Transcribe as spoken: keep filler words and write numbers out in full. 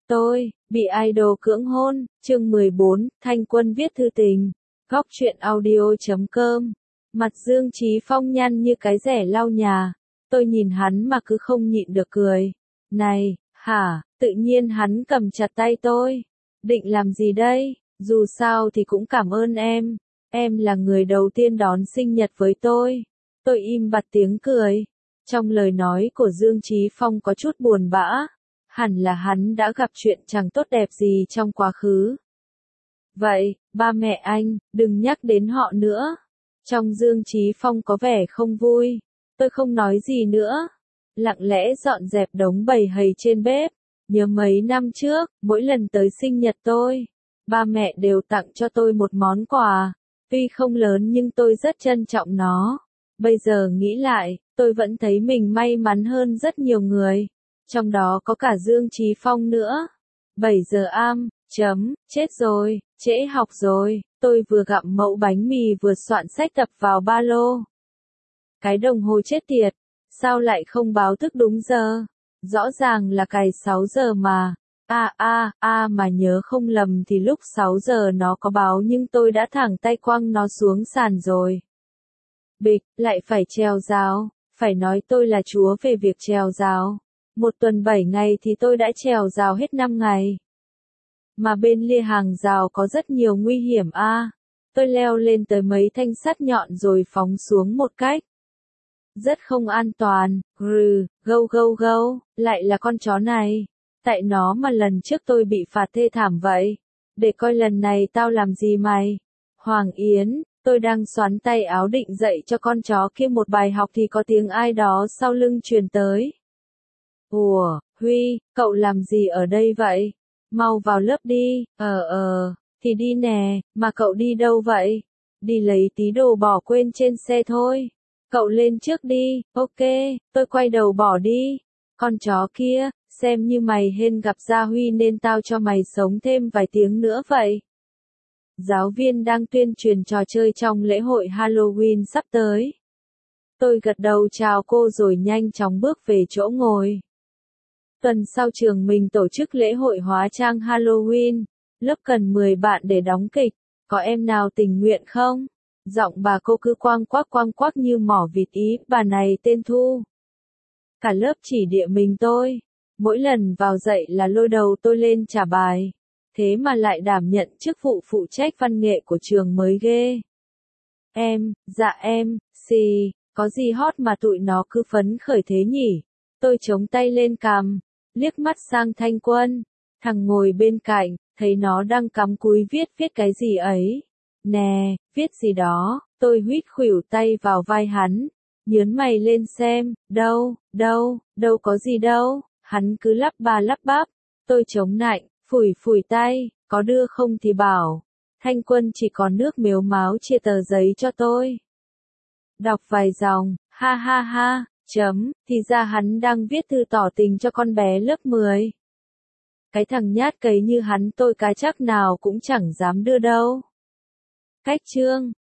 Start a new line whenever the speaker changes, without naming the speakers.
Tôi, bị idol cưỡng hôn, chương mười bốn, Thanh Quân viết thư tình. Góc truyện audio chấm com. Mặt Dương Chí Phong nhăn như cái rẻ lau nhà. Tôi nhìn hắn mà cứ không nhịn được cười. Này, hả, tự nhiên hắn cầm chặt tay tôi. Định làm gì đây? Dù sao thì cũng cảm ơn em. Em là người đầu tiên đón sinh nhật với tôi. Tôi im bặt tiếng cười. Trong lời nói của Dương Chí Phong có chút buồn bã. Hẳn là hắn đã gặp chuyện chẳng tốt đẹp gì trong quá khứ. Vậy, ba mẹ anh, đừng nhắc đến họ nữa. Trong Dương Chí Phong có vẻ không vui. Tôi không nói gì nữa. Lặng lẽ dọn dẹp đống bầy hầy trên bếp. Nhớ mấy năm trước, mỗi lần tới sinh nhật tôi, ba mẹ đều tặng cho tôi một món quà. Tuy không lớn nhưng tôi rất trân trọng nó. Bây giờ nghĩ lại, tôi vẫn thấy mình may mắn hơn rất nhiều người. Trong đó có cả Dương Chí Phong nữa. bảy giờ am, chấm, chết rồi, trễ học rồi. Tôi vừa gặm mẫu bánh mì vừa soạn sách tập vào ba lô. Cái đồng hồ chết tiệt, sao lại không báo thức đúng giờ? Rõ ràng là cài sáu giờ mà. A a a mà nhớ không lầm thì lúc sáu giờ nó có báo nhưng tôi đã thẳng tay quăng nó xuống sàn rồi. Bịch, lại phải trèo rào, phải nói tôi là chúa về việc trèo rào. Một tuần bảy ngày thì tôi đã trèo rào hết năm ngày. Mà bên lia hàng rào có rất nhiều nguy hiểm a. À, tôi leo lên tới mấy thanh sắt nhọn rồi phóng xuống một cách rất không an toàn. Rừ, gâu gâu gâu, lại là con chó này. Tại nó mà lần trước tôi bị phạt thê thảm vậy. Để coi lần này tao làm gì mày. Hoàng Yến, tôi đang xoắn tay áo định dạy cho con chó kia một bài học thì có tiếng ai đó sau lưng truyền tới. Ủa, Huy, cậu làm gì ở đây vậy? Mau vào lớp đi. Ờ ờ, thì đi nè, mà cậu đi đâu vậy? Đi lấy tí đồ bỏ quên trên xe thôi. Cậu lên trước đi. Ok, tôi quay đầu bỏ đi. Con chó kia, xem như mày hên gặp Gia Huy nên tao cho mày sống thêm vài tiếng nữa vậy. Giáo viên đang tuyên truyền trò chơi trong lễ hội Halloween sắp tới. Tôi gật đầu chào cô rồi nhanh chóng bước về chỗ ngồi. Tuần sau trường mình tổ chức lễ hội hóa trang Halloween. Lớp cần mười bạn để đóng kịch. Có em nào tình nguyện không? Giọng bà cô cứ quang quắc quang quắc như mỏ vịt ý. Bà này tên Thu. Cả lớp chỉ địa mình tôi. Mỗi lần vào dạy là lôi đầu tôi lên trả bài. Thế mà lại đảm nhận chức vụ phụ trách văn nghệ của trường mới ghê. Em, dạ em, xì, có gì hot mà tụi nó cứ phấn khởi thế nhỉ? Tôi chống tay lên cằm, liếc mắt sang Thanh Quân. Thằng ngồi bên cạnh, thấy nó đang cắm cúi viết viết cái gì ấy. Nè, viết gì đó, tôi huýt khuỷu tay vào vai hắn. Nhớn mày lên xem, đâu, đâu, đâu có gì đâu. Hắn cứ lắp ba lắp bắp. Tôi chống nạnh, phủi phủi tay, có đưa không thì bảo. Thanh Quân chỉ còn nước mếu máo chia tờ giấy cho tôi. Đọc vài dòng, ha ha ha, chấm, thì ra hắn đang viết thư tỏ tình cho con bé lớp mười. Cái thằng nhát cấy như hắn tôi cái chắc nào cũng chẳng dám đưa đâu. Cách chương.